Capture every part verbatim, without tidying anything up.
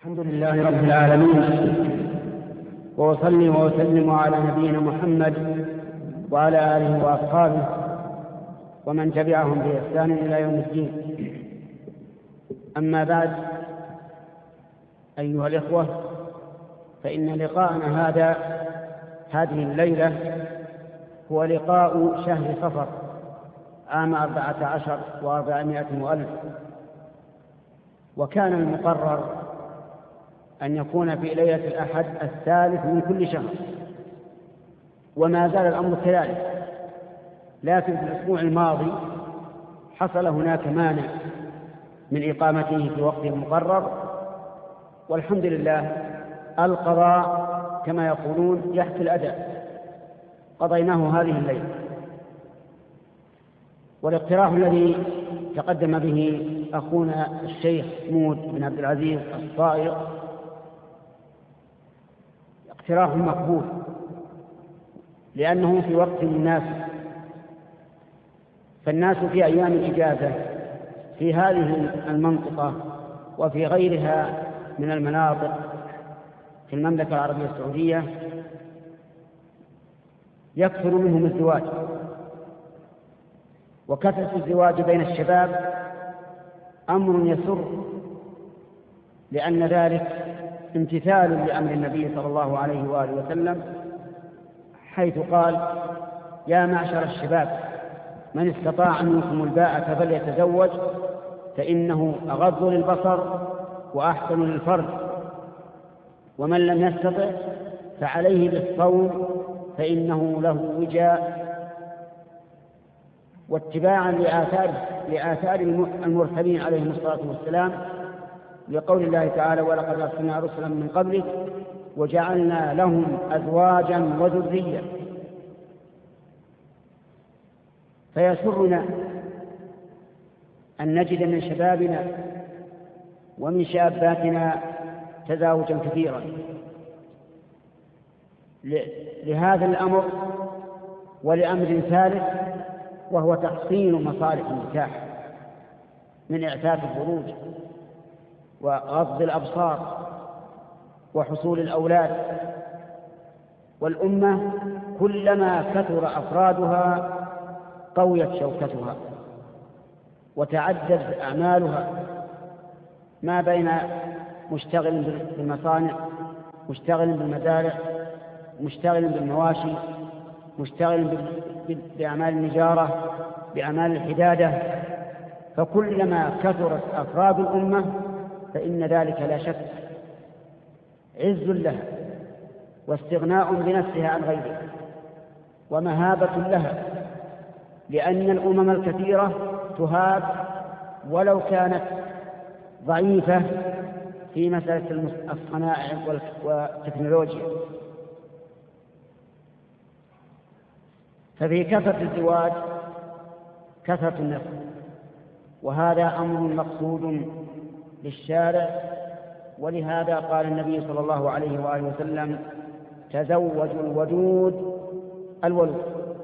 الحمد لله رب العالمين، وأصلي وأسلم على نبينا محمد وعلى آله وأصحابه ومن تبعهم بإحسان إلى يوم الدين. أما بعد، أيها الإخوة، فإن لقاءنا هذا هذه الليلة هو لقاء شهر صفر عام أربعة عشر وأربعمائة وألف، وكان المقرر أن يكون في ليلة الأحد الثالث من كل شهر، وما زال الأمر كذلك، لكن في الأسبوع الماضي حصل هناك مانع من إقامته في وقته المقرر، والحمد لله القضاء كما يقولون يحكي الأداء، قضيناه هذه الليلة. والاقتراح الذي تقدم به أخونا الشيخ محمود بن عبد العزيز الصائغ اقتراح مقبول، لأنه في وقت مناسب، فالناس في أيام الإجازة في هذه المنطقة وفي غيرها من المناطق في المملكة العربية السعودية يكثر منهم الزواج، وكثرة الزواج بين الشباب أمر يسر، لأن ذلك امتثال لأمر النبي صلى الله عليه وآله وسلم، حيث قال: يا معشر الشباب من استطاع منكم الباءة فليتزوج فإنه أغض للبصر وأحسن للفرج، ومن لم يستطع فعليه بالصوم فإنه له وجاء. واتباعا لآثار, لآثار المرسلين عليهم الصلاة والسلام، لقول الله تعالى: ولقد أرسلنا رسلا من قبلك وجعلنا لهم أزواجا وذرية. فيسرنا أن نجد من شبابنا ومن شاباتنا تزاوجا كثيرا. لهذا الأمر ولأمر ثالث، وهو تحصين مصالح النكاح من إعفاف الفروج وغض الأبصار وحصول الأولاد. والأمة كلما كثر أفرادها قويت شوكتها وتعدد أعمالها، ما بين مشتغل بالمصانع، مشتغل بالمزارع، مشتغل بالمواشي، مشتغل بأعمال النجارة، بأعمال الحدادة. فكلما كثرت أفراد الأمة فإن ذلك لا شك عز لها واستغناء بنفسها عن غيرها ومهابة لها، لأن الأمم الكثيرة تهاب ولو كانت ضعيفة في مسألة الصنائع والتكنولوجيا. ففي كثرة الزواج كثرة النسل، وهذا أمر مقصود للشارع، ولهذا قال النبي صلى الله عليه وآله وسلم: تزوجوا الودود الولود.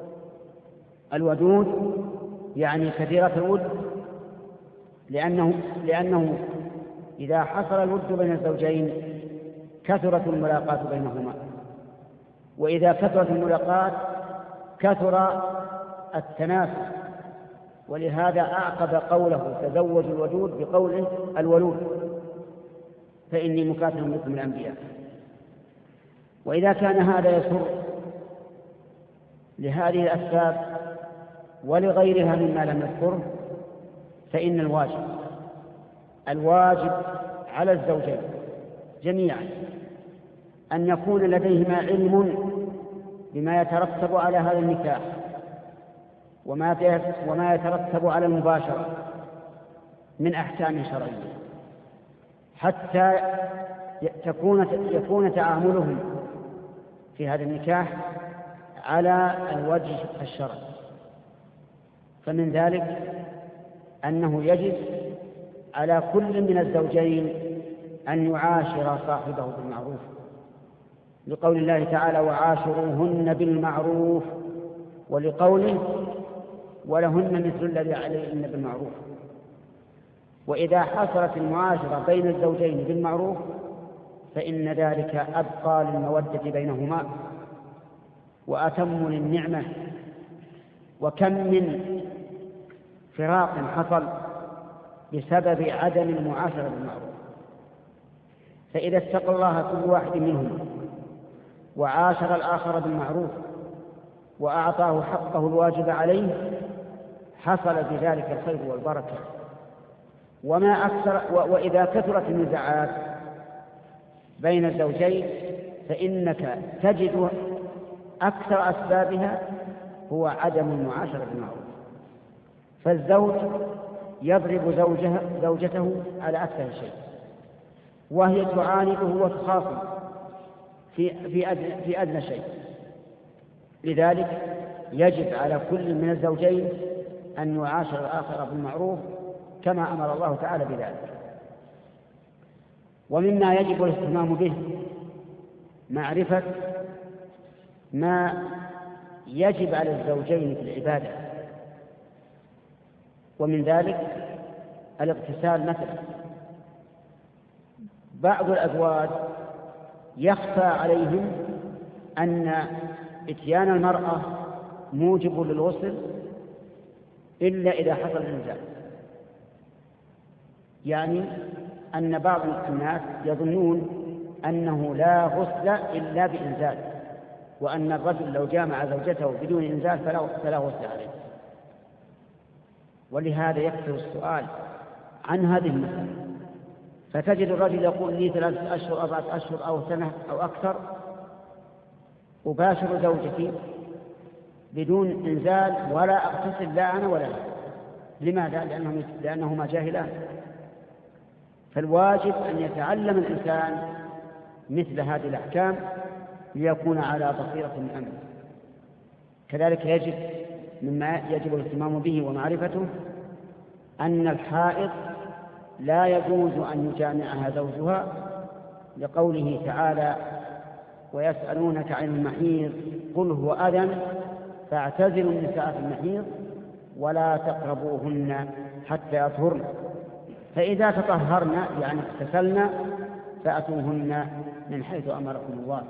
الودود يعني كثيرة الود، لأنه, لأنه إذا حصل الود بين الزوجين كثرت الملاقات بينهما، وإذا كثرت الملاقات كثر التنافس، ولهذا أعقب قوله تزوج الودود بقوله الولود، فإني مكاثر بكم الأنبياء. وإذا كان هذا يسر لهذه الأسباب ولغيرها مما لم نذكره، فإن الواجب الواجب على الزوجين جميعا أن يكون لديهما علم بما يترتب على هذا النكاح وما يترتب على المباشرة من أحكام شرعية، حتى تكون يكون تعاملهم في هذا النكاح على الوجه الشرعي. فمن ذلك أنه يجب على كل من الزوجين أن يعاشر صاحبه بالمعروف، لقول الله تعالى: وعاشروهن بالمعروف، ولقوله: ولهن مثل الذي عليهن بالمعروف. وإذا حصلت المعاشرة بين الزوجين بالمعروف فإن ذلك أبقى للمودة بينهما وأتم للنعمة. وكم من فراق حصل بسبب عدم المعاشرة بالمعروف، فإذا اتقى الله كل واحد منهم وعاشر الآخر بالمعروف وأعطاه حقه الواجب عليه حصل بذلك الخير والبركة. وما أكثر وإذا كثرت النزاعات بين الزوجين فإنك تجد أكثر أسبابها هو عدم المعاشرة بالمعروف. فالزوج يضرب زوجها زوجته على أكثر شيء، وهي تعانده وتخاصم في في أدنى, في أدنى شيء. لذلك يجب على كل من الزوجين أن يعاشر الآخر بالمعروف كما أمر الله تعالى بذلك. ومما يجب الاهتمام به معرفة ما يجب على الزوجين في العبادة، ومن ذلك الاغتسال مثلا. بعض الأزواج يخفى عليهم أن إتيان المرأة موجب للغسل إلا إذا حصل الإنزال، يعني أن بعض الناس يظنون أنه لا غسل إلا بإنزال، وأن الرجل لو جامع زوجته بدون إنزال فلا غسل عليه. ولهذا يكثر السؤال عن هذه المسألة، فتجد الرجل يقول لي ثلاثة أشهر أربعة أشهر أو سنة أو أكثر أباشر زوجتي بدون إنزال ولا أغتسل لا أنا ولا لا. لماذا؟ لأنهم لأنهما جاهلان. فالواجب أن يتعلم الإنسان مثل هذه الأحكام ليكون على بصيرة من أمره. كذلك يجب مما يجب الاهتمام به ومعرفته أن الحائض لا يجوز أن يجامعها زوجها، لقوله تعالى ويسألونك عن المحيض قل هو أذى فاعتزلوا النساء في المحيض ولا تقربوهن حتى يطهرن، فإذا تطهرن يعني اغتسلن فأتوهن من حيث أمركم الله.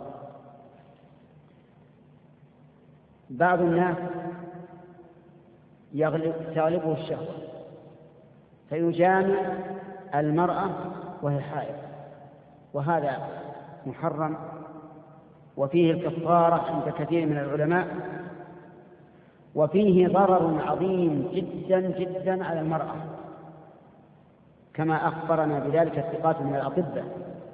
بعض الناس يغلب تغلبه الشهوة فيجامع المرأة وهي حائض، وهذا محرم وفيه الكفارة عند كثير من العلماء، وفيه ضرر عظيم جدا جدا على المرأة كما أخبرنا بذلك الثقات من الأطباء،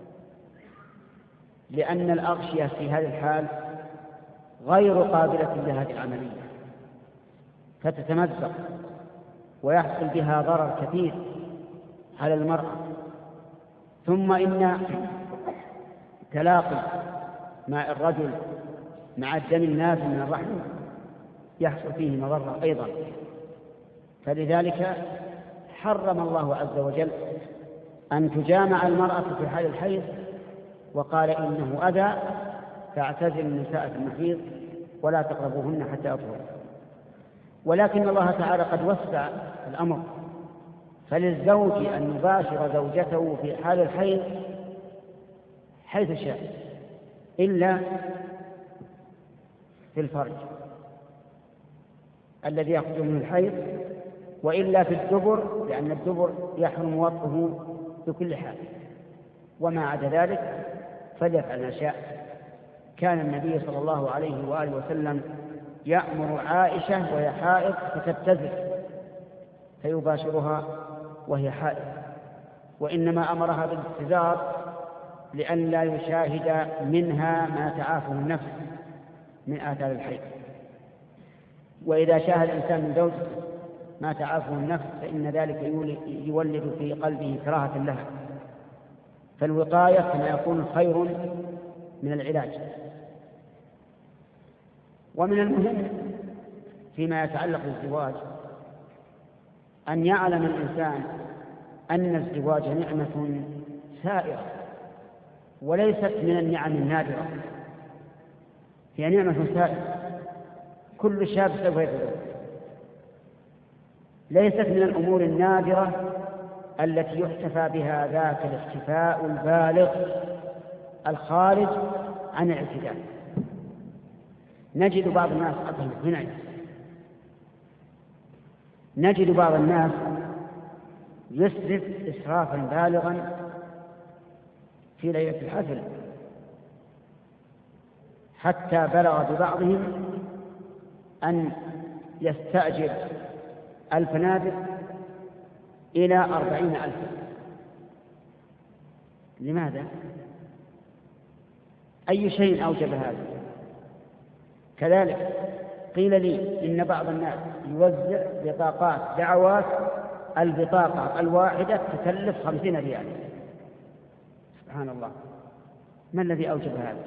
لأن الأغشية في هذه الحال غير قابلة لهذه العملية فتتمزق ويحصل بها ضرر كثير على المرأة. ثم إن تلاقي ماء الرجل مع الدم النازل من الرحم يحصل فيه مضرة أيضا، فلذلك حرم الله عز وجل أن تجامع المرأة في حال الحيض، وقال إنه أذى فاعتزل النساء في المحيض ولا تقربوهن حتى يطهرن. ولكن الله تعالى قد وسع الأمر، فللزوج أن يباشر زوجته في حال الحيض حيث شاء إلا في الفرج الذي يخرج من الحيض، وإلا في الدبر لأن الدبر يحرم وطئه بكل حال، وما عدا ذلك فليفعل ما شاء. كان النبي صلى الله عليه وآله وسلم يأمر عائشة وهي حائض فتبتزل فيباشرها وهي حائض، وإنما أمرها بالابتزار لئلا يشاهد منها ما تعافه النفس من آثار الحيض. وإذا شاهد الإنسان من زوجته ما تعافه النفس فإن ذلك يولد في قلبه كراهة لها، فالوقاية كما يكون خير من العلاج. ومن المهم فيما يتعلق بالزواج أن يعلم الإنسان أن الزواج نعمة سائرة وليست من النعم النادرة، هي نعمة سائرة كل شاب سوف يتزوج، ليست من الأمور النادرة التي يحتفى بها ذاك الاحتفاء البالغ الخارج عن الاعتدال. نجد بعض الناس هنا نجد بعض الناس يسرف إسرافا بالغا في ليلة الحفل، حتى بلغ ببعضهم أن يستأجر الفنادق إلى أربعين ألفا. لماذا؟ أي شيء أوجب هذا؟ كذلك قيل لي إن بعض الناس يوزع بطاقات دعوات، البطاقة الواحدة تكلف خمسين ريال. سبحان الله، ما الذي أوجب هذا؟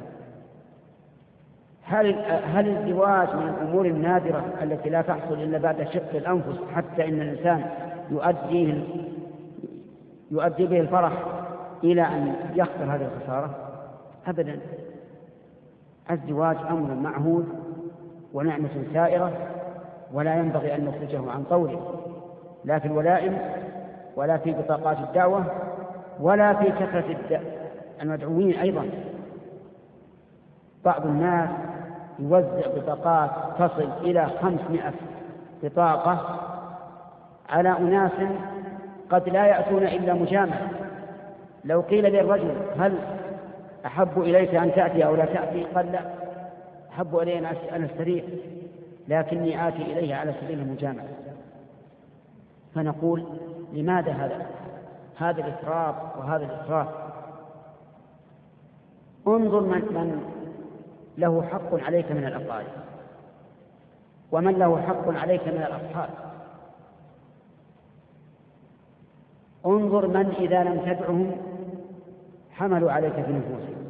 هل هل الزواج من الأمور النادرة التي لا تحصل إلا بعد شق الأنفس، حتى إن الإنسان يؤدي يؤدي به الفرح إلى أن يخسر هذه الخسارة؟ أبدا. الزواج أمر معهود ونعمة سائرة، ولا ينبغي أن نخرجه عن طوره، لا في الولائم ولا في بطاقات الدعوة ولا في كثرة المدعوين. أيضا بعض الناس يوزع بطاقات تصل إلى خمسمائة بطاقة على أناس قد لا يأتون إلا مجامعة. لو قيل للرجل هل أحب إليك أن تأتي أو لا تأتي؟ قال لا، أحب إلي أن أستريح، لكني آتي إليه على سبيل المجامعة. فنقول لماذا هذا هذا الإسراف وهذا الإسراف؟ انظر من, من له حق عليك من الأقارب، ومن له حق عليك من الأصحاب. انظر من إذا لم تدعهم حملوا عليك في نفوسهم،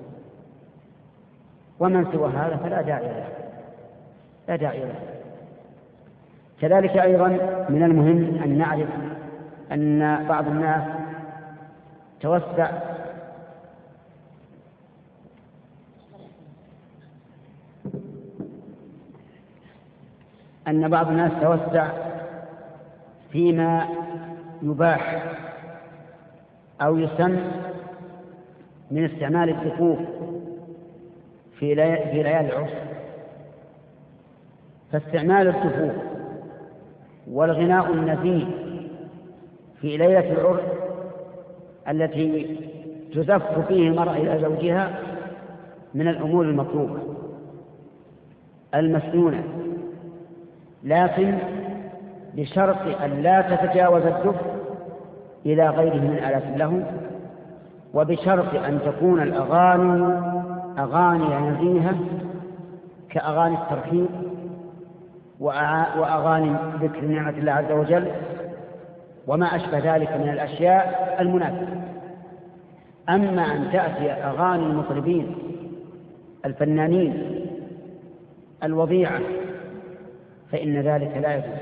ومن سوى هذا فلا داعي له لا داعي له. كذلك أيضا من المهم أن نعرف أن بعض الناس توسع أن بعض الناس توسع فيما يباح أو يسن من استعمال الدفوف في ليالي العرس. فاستعمال الدفوف والغناء النزيه في ليلة العرس التي تزف فيه المرأة إلى زوجها من الأمور المطلوبة المسنونة، لكن بشرط أن لا تتجاوز الدف إلى غيره من آلات اللهو، وبشرط أن تكون الأغاني أغاني نزيهة كأغاني الترحيب وأغاني ذكر نعمة الله عز وجل وما أشبه ذلك من الأشياء المناسبة. أما أن تأتي أغاني المطربين الفنانين الوضيعة فإن ذلك لا يجوز.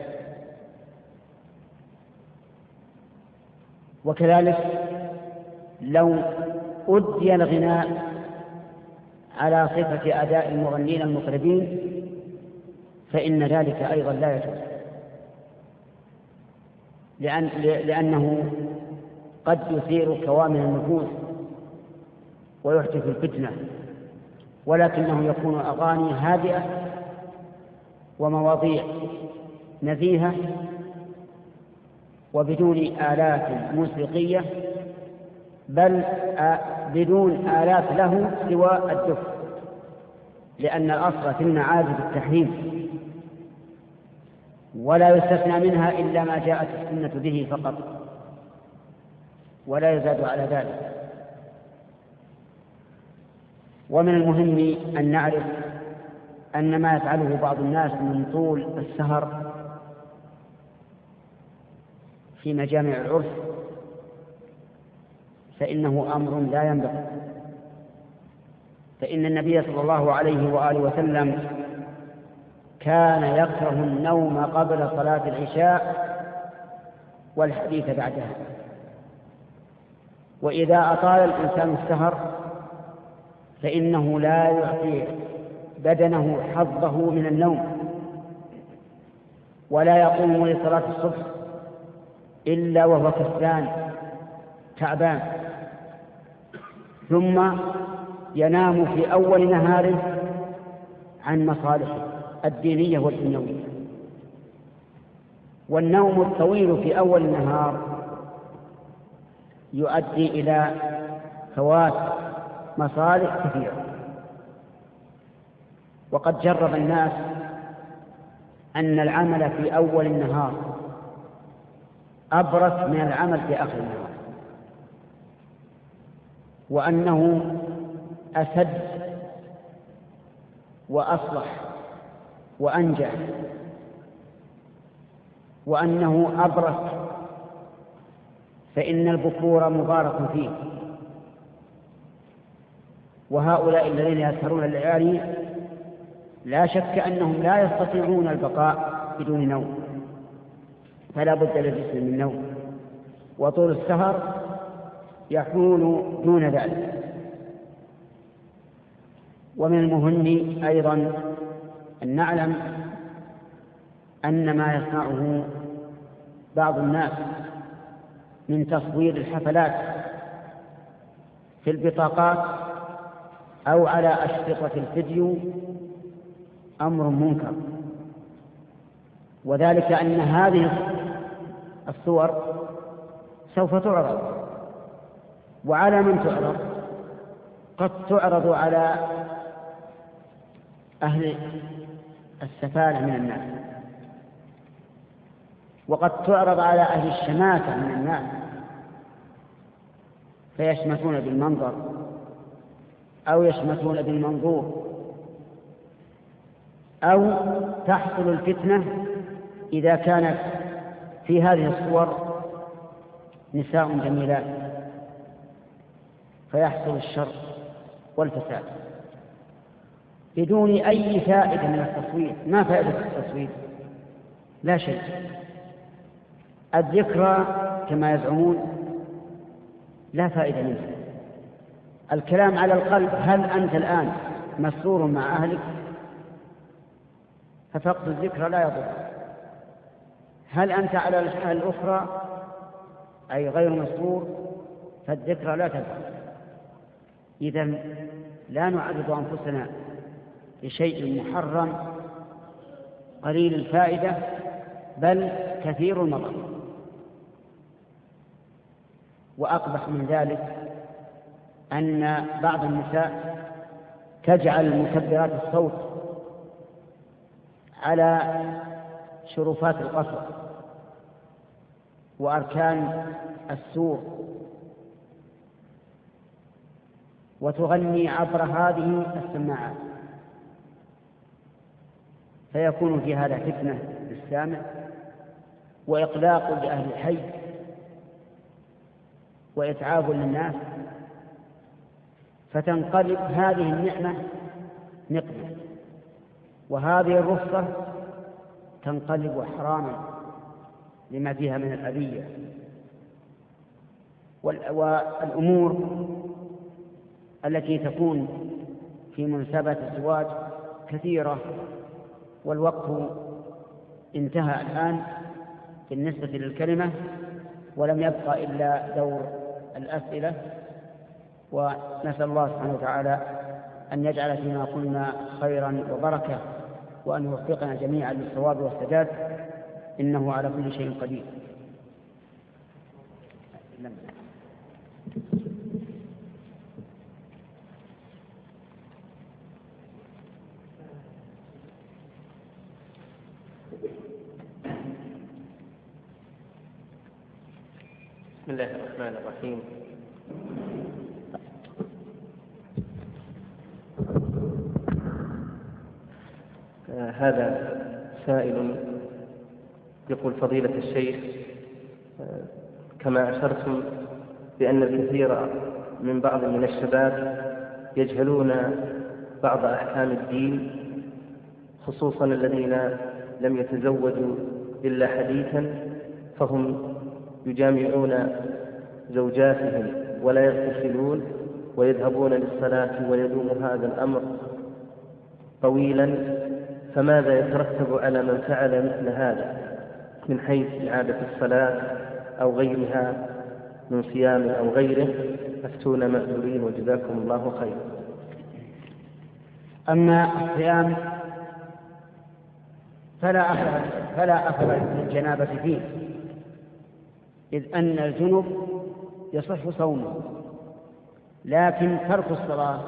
وكذلك لو أدي الغناء على صفة أداء المغنين المطربين فإن ذلك أيضا لا يجوز، لأن لأنه قد يثير كوامن النفوس ويحدث الفتنة، ولكنه يكون أغاني هادئة ومواضيع نزيهة وبدون آلات موسيقية، بل بدون آلات له سوى الدف، لأن الأصل في المعازف التحريم، ولا يستثنى منها إلا ما جاءت السنة به فقط، ولا يزاد على ذلك. ومن المهم أن نعرف أن ما يفعله بعض الناس من طول السهر في مجامع العرس فإنه أمر لا ينبغي، فإن النبي صلى الله عليه وآله وسلم كان يكره النوم قبل صلاة العشاء والحديث بعدها. وإذا أطال الإنسان السهر فإنه لا يعطي بدنه حظه من النوم، ولا يقوم لصلاة الصبح إلا وهو كسلان تعبان، ثم ينام في أول نهاره عن مصالحه الدينية والدنيوية، والنوم الطويل في أول النهار يؤدي إلى فوات مصالح كثيرة. وقد جرب الناس أن العمل في أول النهار أبرز من العمل في آخر النهار، وأنه أسد وأصلح وأنجح، وأنه أبرز، فإن البكور مبارك فيه. وهؤلاء الذين يسهرون الليالي لا شك أنهم لا يستطيعون البقاء بدون نوم، فلا بد للجسم من نوم، وطول السهر يحول دون ذلك. ومن المهم أيضا أن نعلم أن ما يصنعه بعض الناس من تصوير الحفلات في البطاقات أو على أشرطة الفيديو أمر منكر، وذلك أن هذه الصور سوف تعرض، وعلى من تعرض؟ قد تعرض على أهل السفالة من الناس، وقد تعرض على أهل الشماتة من الناس فيشمتون بالمنظر أو يشمتون بالمنظور، أو تحصل الفتنة إذا كانت في هذه الصور نساء جميلات فيحصل الشر والفساد بدون أي فائدة من التصوير. ما فائدة التصوير؟ لا شيء. الذكرى كما يزعمون لا فائدة منها. الكلام على القلب، هل أنت الآن مسرور مع أهلك؟ ففقد الذكرى لا يضر. هل أنت على الحال الأخرى أي غير مسرور؟ فالذكرى لا تضر. إذن لا نعرض أنفسنا لشيء محرم قليل الفائدة بل كثير المضر. وأقبح من ذلك أن بعض النساء تجعل مكبرات الصوت على شرفات القصر وأركان السور وتغني عبر هذه السماعات، فيكون في هذا فتنة للسامع وإقلاق لأهل الحي وإتعاب للناس، فتنقلب هذه النعمة نقمة، وهذه الرخصة تنقلب حراما لما فيها من الأذية. والأمور التي تكون في مناسبة الزواج كثيرة، والوقت انتهى الآن بالنسبة للكلمة، ولم يبقى إلا دور الأسئلة. ونسأل الله سبحانه وتعالى أن يجعل فيما قلنا خيرا وبركة، وأن يوفقنا جميعا للصواب والسداد، إنه على كل شيء قدير. بسم الله الرحمن الرحيم. آه هذا سائل يقول: فضيلة الشيخ، آه كما أشرتم بأن الكثير من بعض من الشباب يجهلون بعض أحكام الدين، خصوصا الذين لم يتزوجوا إلا حديثا، فهم يجامعون زوجاتهم ولا يغتسلون ويذهبون للصلاة، ويدوم هذا الأمر طويلا، فماذا يترتب على من فعل مثل هذا من حيث إعادة الصلاة أو غيرها من صيام أو غيره؟ أفتونا مأجورين وجزاكم الله خير. أما الصيام فلا أثر فلا أثر للجنابة فيه، إذ أن الجنب يصح صومه، لكن ترك الصلاة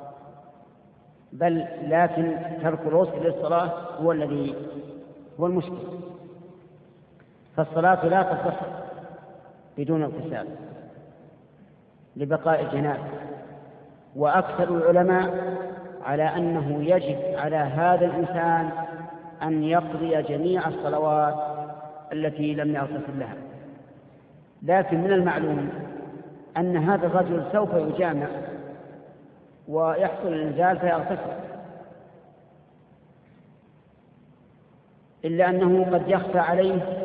بل لكن ترك الوصف للصلاة هو الذي هو المشكل. فالصلاة لا تصح بدون اغتسال لبقاء الجنابة، وأكثر العلماء على أنه يجب على هذا الإنسان أن يقضي جميع الصلوات التي لم يغتسل لها. لكن من المعلوم أن هذا الرجل سوف يجامع ويحصل الإنزال فيغتسل، إلا أنه قد يخفى عليه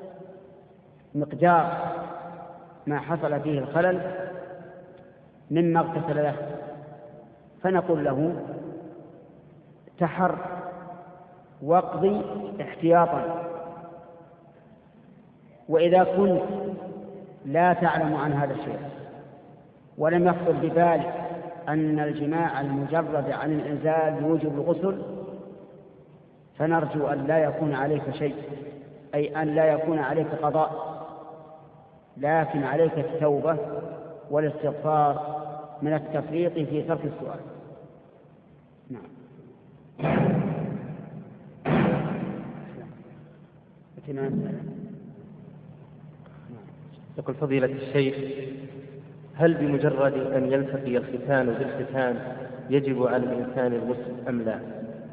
مقدار ما حصل فيه الخلل مما اغتسل له، فنقول له تحر واقضي احتياطا. وإذا كنت لا تعلم عن هذا الشيء ولم يخطر ببالك أن الجماع المجرد عن الإنزال يوجب الغسل، فنرجو أن لا يكون عليك شيء، أي أن لا يكون عليك قضاء، لكن عليك التوبة والاستغفار من التفريط في ترك السؤال. نعم. يقول فضيلة الشيخ: هل بمجرد أن يلتقي الختان بالختان يجب على الإنسان الغسل أم لا؟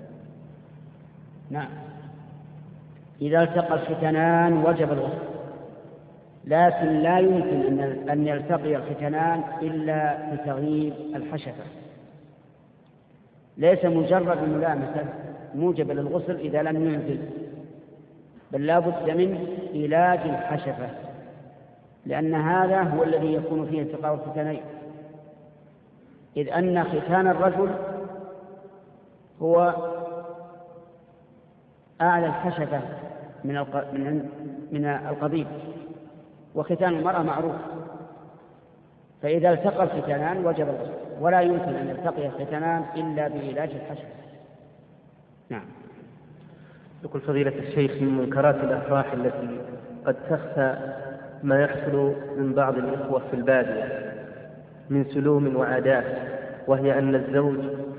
نعم، إذا التقى الختانان وجب الغسل، لكن لا يمكن أن يلتقي الختانان إلا بتغيير الحشفة. ليس مجرد الملامسة موجب للغسل إذا لم ينزل، بل لا بد من علاج الحشفة، لأن هذا هو الذي يكون فيه التقاء الختانين، إذ أن ختان الرجل هو أعلى الحشفة من من القضيب، وختان المرأة معروف. فإذا التقى الختانان وجب الغسل، ولا يمكن أن يلتقي الختانان إلا بعلاج الحشفة. نعم. يقول فضيلة الشيخ: من منكرات الأفراح التي قد تخفى ما يحصل من بعض الإخوة في البادية من سلوم وعادات، وهي أن الزوج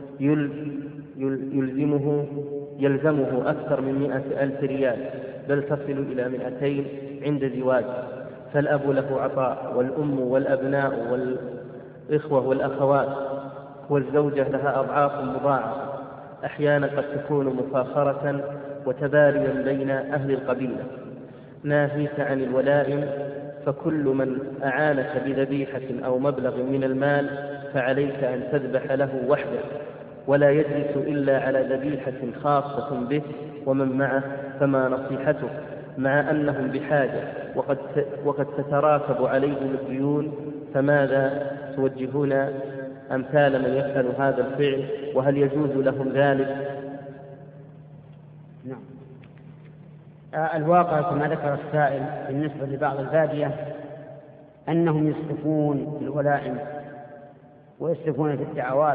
يلزمه يلزمه أكثر من مئة ألف ريال، بل تصل إلى مئتين عند زواج، فالأب له عطاء والأم والأبناء والإخوة والأخوات، والزوجة لها أضعاف مضاعفة، أحيانا قد تكون مفاخرة وتباريا بين أهل القبيلة. ناهيك عن الولائم، فكل من أعانك بذبيحة أو مبلغ من المال فعليك أن تذبح له وحده، ولا يجلس إلا على ذبيحة خاصة به ومن معه، فما نصيحته مع أنهم بحاجة وقد وقد تتراكب عليهم الديون؟ فماذا توجهون أمثال من يفعل هذا الفعل، وهل يجوز لهم ذلك؟ نعم. الواقع كما ذكر السائل بالنسبة لبعض البادية أنهم يسرفون في الولائم ويسرفون في الدعوات،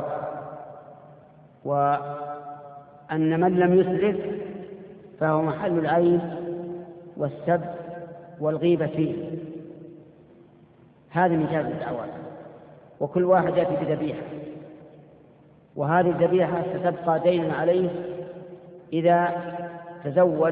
وأن من لم يسرف فهو محل العيب والسب والغيبة فيه. هذه من جهة الدعوات، وكل واحد يأتي بذبيحة، وهذه الذبيحة ستبقى دينا عليه إذا تزوج،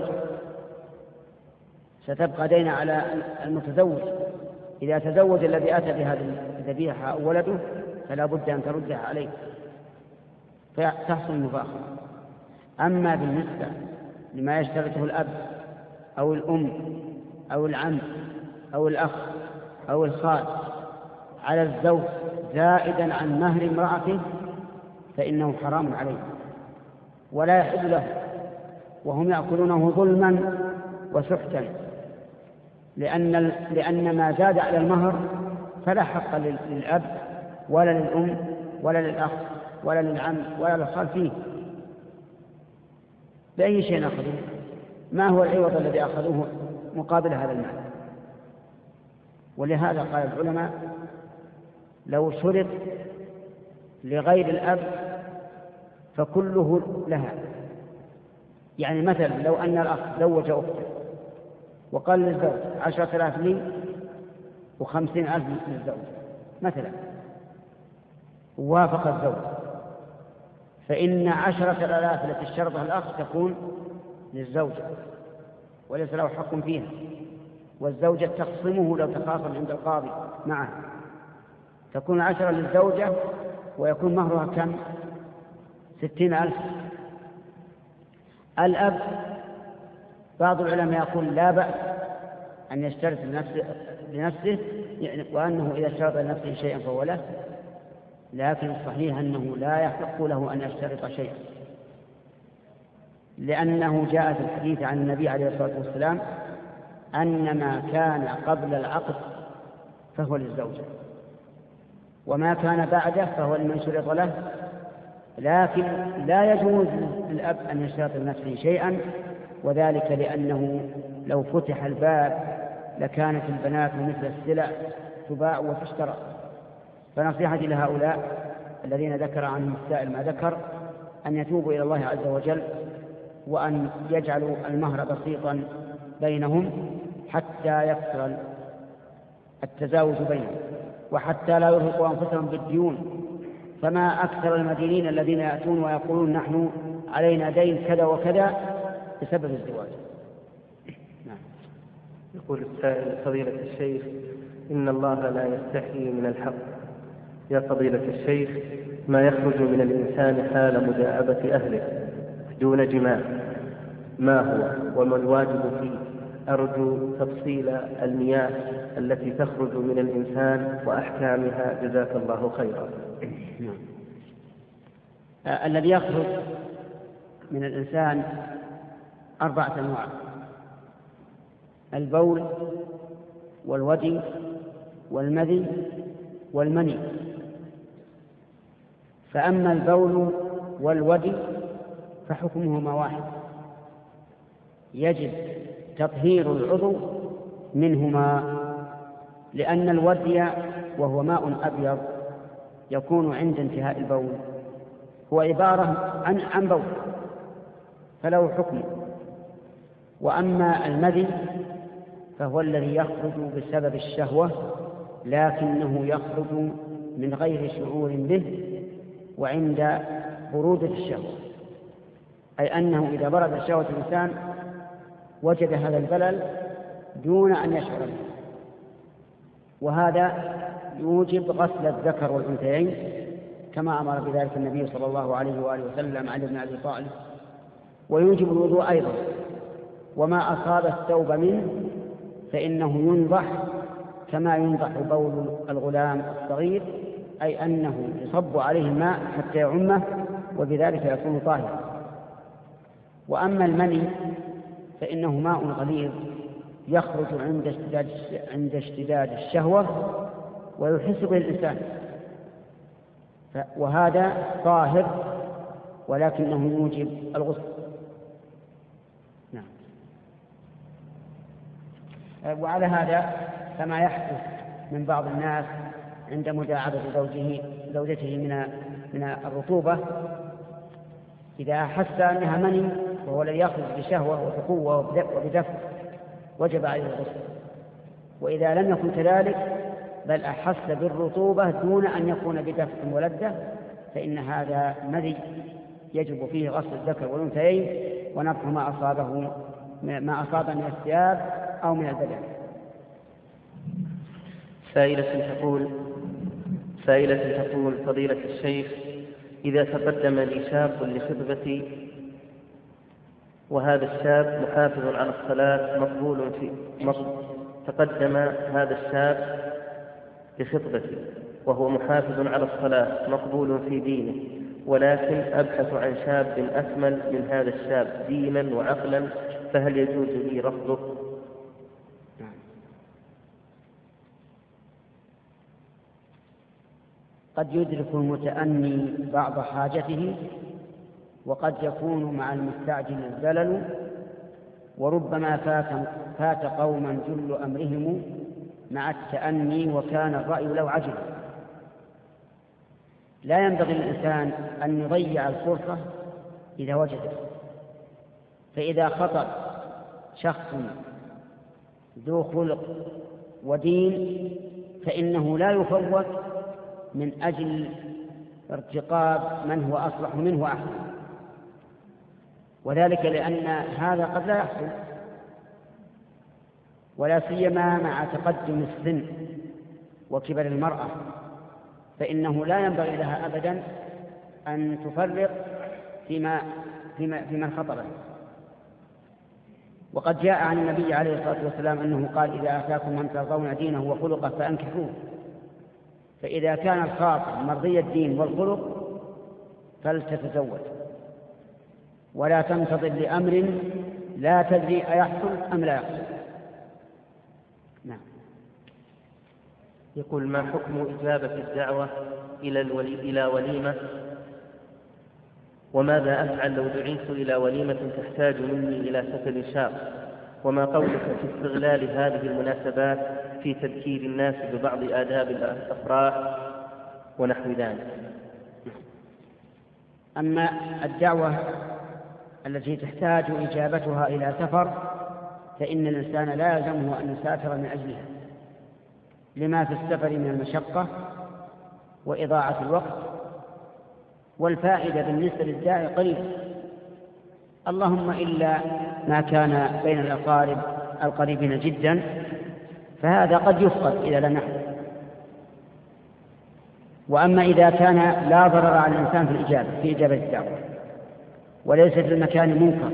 ستبقى دينا على المتزوج إذا تزوج الذي أتى بهذه الذبيحة أو ولده، فلا بد أن تردها عليه فتحصل المفاخرة. أما بالنسبة لما يشترطه الأب أو الأم أو العم أو الأخ أو الخال على الزوج زائدا عن مهر امرأته فإنه حرام عليه ولا يحل له، وهم يأكلونه ظلما وسحتا، لأن, لأن ما زاد على المهر فلا حق للأب ولا للأم ولا للأخ ولا للعم ولا للخال فيه. بأي شيء أخذوه؟ ما هو العوض الذي أخذوه مقابل هذا المال؟ ولهذا قال العلماء: لو شرط لغير الأب فكله لها. يعني مثلا لو أن الأخ زوج أخته وقال للزوج عشرة آلاف لي وخمسين ألف للزوج مثلا، ووافق الزوج، فإن عشرة آلاف التي اشترطها الأخ تكون للزوجة وليس له حق فيها، والزوجة تخصمه لو تخاصم عند القاضي معه، تكون عشرة للزوجة ويكون مهرها كم؟ ستين ألف. الأب بعض العلماء يقول لا بأس أن يشترط لنفسه, لنفسه يعني وأنه إذا اشترط لنفسه شيئا فهو له، لكن الصحيح أنه لا يحق له أن يشترط شيئا، لأنه جاء في الحديث عن النبي عليه الصلاة والسلام أن ما كان قبل العقد فهو للزوجة، وما كان بعده فهو لمن شرط له، لكن لا يجوز للأب أن يشترط لنفسه شيئا، وذلك لأنه لو فتح الباب لكانت البنات مثل السلع تباع وتشترى. فنصيحتي لهؤلاء الذين ذكر عنهم السائل ما ذكر أن يتوبوا إلى الله عز وجل، وأن يجعلوا المهر بسيطا بينهم حتى يكثر التزاوج بينهم، وحتى لا يرهقوا أنفسهم بالديون. فما أكثر المدينين الذين يأتون ويقولون نحن علينا دين كذا وكذا بسبب الزواج. نعم. يقول السائل فضيلة الشيخ إن الله لا يستحي من الحق. يا فضيلة الشيخ، ما يخرج من الإنسان حال مداعبة أهله دون جماع ما هو وما الواجب فيه؟ أرجو تفصيل المياه التي تخرج من الإنسان وأحكامها جزاك الله خيرا. نعم. آه الذي يخرج من الإنسان أربعة أنواع: البول والودي والمذي والمني. فأما البول والودي فحكمهما واحد، يجب تطهير العضو منهما، لأن الودي وهو ماء أبيض يكون عند انتهاء البول هو عبارة عن عن بول فله حكم. وأما المذي فهو الذي يخرج بسبب الشهوة لكنه يخرج من غير شعور به وعند برودة الشهوة، أي أنه إذا برد شهوة الإنسان وجد هذا البلل دون أن يشعر به، وهذا يوجب غسل الذكر والأنثيين كما أمر بذلك النبي صلى الله عليه وآله وسلم عن ابن أبي طالب، ويوجب الوضوء أيضا. وما أصاب الثوب منه فإنه ينضح كما ينضح بول الغلام الصغير، أي أنه يصب عليه الماء حتى يعمه وبذلك يكون طاهرا. وأما المني فإنه ماء غليظ يخرج عند اشتداد عند اشتداد الشهوة ويحس به الإنسان، وهذا طاهر ولكنه يوجب الغسل. نعم. وعلى هذا كما يحدث من بعض الناس عند مداعبة زوجه زوجته من من الرطوبة، إذا أحس أنها مني وهو الذي يخرج بشهوة وبقوة وبدفء وجب عليه الغسل، وإذا لم يكن كذلك بل أحس بالرطوبة دون أن يكون بدفء ولذة فإن هذا مذي يجب فيه غسل الذكر والأنثيين ونفخ ما أصابه ما أصاب من الثياب أو من البدن. سائلة تقول سائلة تقول فضيلة الشيخ، إذا تقدم لي شاب لخطبتي وهذا الشاب محافظ على الصلاة مقبول في مقبول. تقدم هذا الشاب لخطبتي وهو محافظ على الصلاة مقبول في دينه، ولكن أبحث عن شاب أكمل من هذا الشاب دينا وعقلا، فهل يجوز لي رفضه؟ قد يدرك المتأني بعض حاجته، وقد يكون مع المستعجل الزلل، وربما فات, فات قوما جل أمرهم مع التأني وكان الرأي لو عجل. لا ينبغي للإنسان أن يضيع الفرصة إذا وجده. فإذا خطر شخص ذو خلق ودين فإنه لا يفوت من أجل ارتقاب من هو أصلح منه وأحسن، وذلك لأن هذا قد لا يحصل، ولا سيما مع تقدم السن وكبر المرأة، فإنه لا ينبغي لها أبدا أن تفرط فيما فيما فيما خطر. وقد جاء عن النبي عليه الصلاة والسلام أنه قال: إذا أتاكم من ترضون دينه وخلقه فأنكحوه. فإذا كان الخاطب مرضي الدين والخلق فلتتزوج، ولا تنتظر لأمر لا تدري أيحصل أم لا يحصل. نعم. يقول: ما حكم إجابة الدعوة إلى الولي إلى وليمة؟ وماذا أفعل لو دعيت إلى وليمة تحتاج مني إلى سفر شاق؟ وما قولك في استغلال هذه المناسبات في تذكير الناس ببعض آداب الأفراح ونحو ذلك؟ أما الدعوة التي تحتاج إجابتها إلى سفر فإن الإنسان لا يلزمه أن يسافر من أجلها، لما في السفر من المشقة وإضاعة الوقت، والفائدة بالنسبة للداعي قليل، اللهم إلا ما كان بين الأقارب القريبين جدا، فهذا قد يفقد إذا لم يحدث. وأما إذا كان لا ضرر على الإنسان في الإجابة في إجابة الدعوة وليس في المكان منكر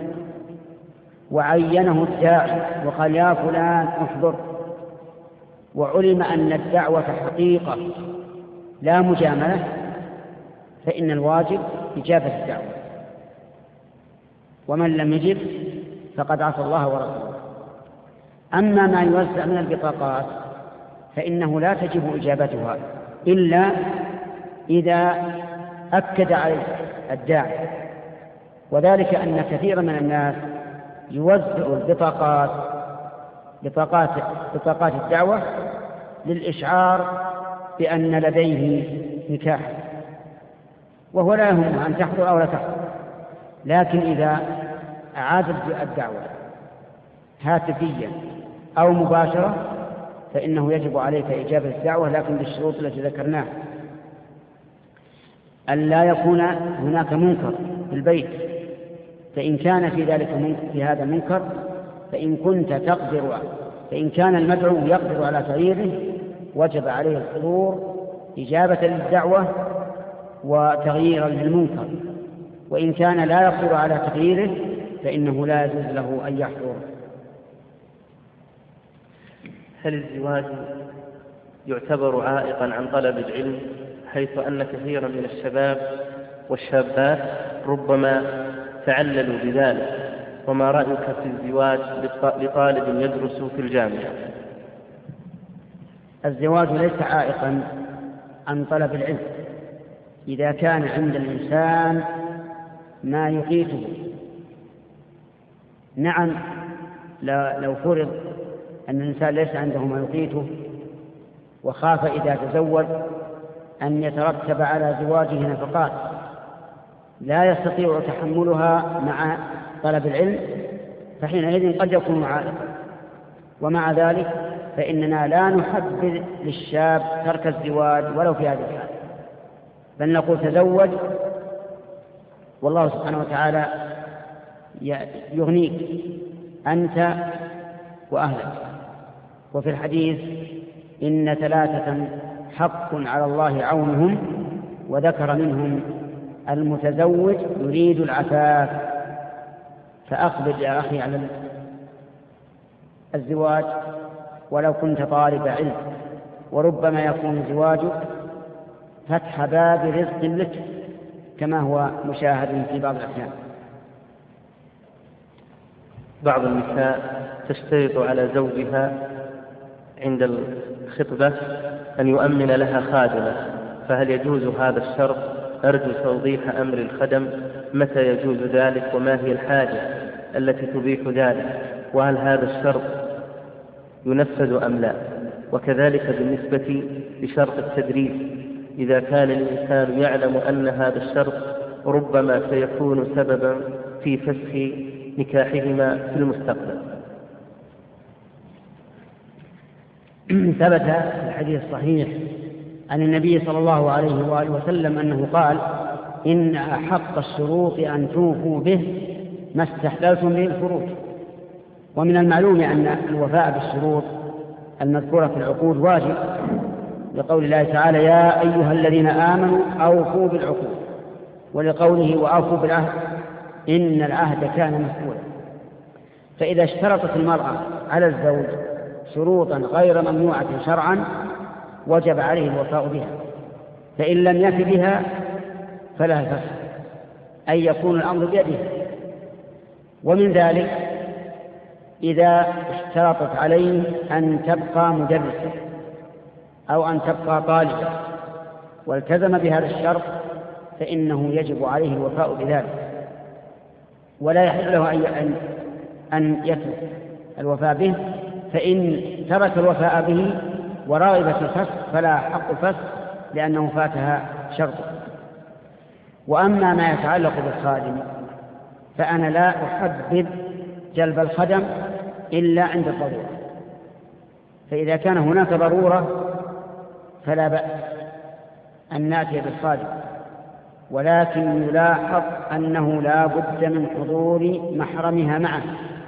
وعينه الداعي وقال: يا فلان احضر، وعلم أن الدعوة حقيقة لا مجاملة، فإن الواجب إجابة الدعوة، ومن لم يجب فقد عصى الله ورسوله. أما ما يوزع من البطاقات فإنه لا تجب إجابتها إلا إذا أكد عليه الداعي، وذلك أن كثيرا من الناس يوزع البطاقات بطاقات بطاقات الدعوة للإشعار بأن لديه نكاح، وهو لا يهمه أن تحضر أو لا تحضر، لكن إذا أعاد الدعوة هاتفيا أو مباشرة فإنه يجب عليك إجابة الدعوة، لكن بالشروط التي ذكرناها: أن لا يكون هناك منكر في البيت، فإن كان في ذلك في هذا منكر فإن كنت تقدر فإن كان المدعو يقدر على تغييره وجب عليه الحضور إجابة للدعوة وتغييرا للمنكر، وإن كان لا يقدر على تغييره فإنه لا يجوز له أن يحضر. هل الزواج يعتبر عائقا عن طلب العلم، حيث أن كثيرا من الشباب والشابات ربما تعللوا بذلك؟ وما رأيك في الزواج لطالب يدرس في الجامعة؟ الزواج ليس عائقا عن طلب العلم إذا كان عند الإنسان ما يقيته. نعم، لو فرض أن الإنسان ليس عنده ما يقيته وخاف إذا تزوج أن يترتب على زواجه نفقات لا يستطيع تحملها مع طلب العلم، فحينئذ قد يكون عائقا. ومع ذلك فإننا لا نحبذ للشاب ترك الزواج ولو في هذه الحال، بل نقول: تزوج والله سبحانه وتعالى يغنيك أنت وأهلك. وفي الحديث: إن ثلاثة حق على الله عونهم، وذكر منهم المتزوج يريد العفاف. فأقبل يا أخي على الزواج ولو كنت طالب علم، وربما يكون زواجك فتح باب رزق لك كما هو مشاهد في بعض الأحيان. بعض النساء تشترط على زوجها عند الخطبة أن يؤمن لها خادمة، فهل يجوز هذا الشرط؟ أرجو توضيح أمر الخدم، متى يجوز ذلك وما هي الحاجة التي تبيح ذلك، وهل هذا الشرط ينفذ أم لا؟ وكذلك بالنسبة لشرط التدريس، إذا كان الإنسان يعلم أن هذا الشرط ربما سيكون سببا في فسخ نكاحهما في المستقبل؟ ثبت في الحديث الصحيح عن النبي صلى الله عليه وآله وسلم أنه قال: إن أحق الشروط أن توفوا به ما استحللتم به الفروج. ومن المعلوم أن الوفاء بالشروط المذكورة في العقود واجب، لقول الله تعالى: يا أيها الذين آمنوا أوفوا بالعقود، ولقوله: وأوفوا بالعهد إن العهد كان مسؤولا. فإذا اشترطت المرأة على الزوج شروطا غير ممنوعة شرعا وجب عليه الوفاء بها، فإن لم يف بها فلها الفسخ، أي يكون الأمر بيده. ومن ذلك إذا اشترطت عليه أن تبقى مدرسة أو أن تبقى طالبة والتزم بهذا الشرط فإنه يجب عليه الوفاء بذلك، ولا يحل له أن أن يترك الوفاء به. فإن ترك الوفاء به ورغب في الفسخ فلا حق الفسخ لأنه فاتها شرطه. وأما ما يتعلق بالخادم فأنا لا أحبذ جلب الخدم إلا عند الضرورة، فإذا كان هناك ضرورة فلا بأس أن نأتي بالخادم، ولكن يلاحظ أنه لا بد من حضور محرمها معه،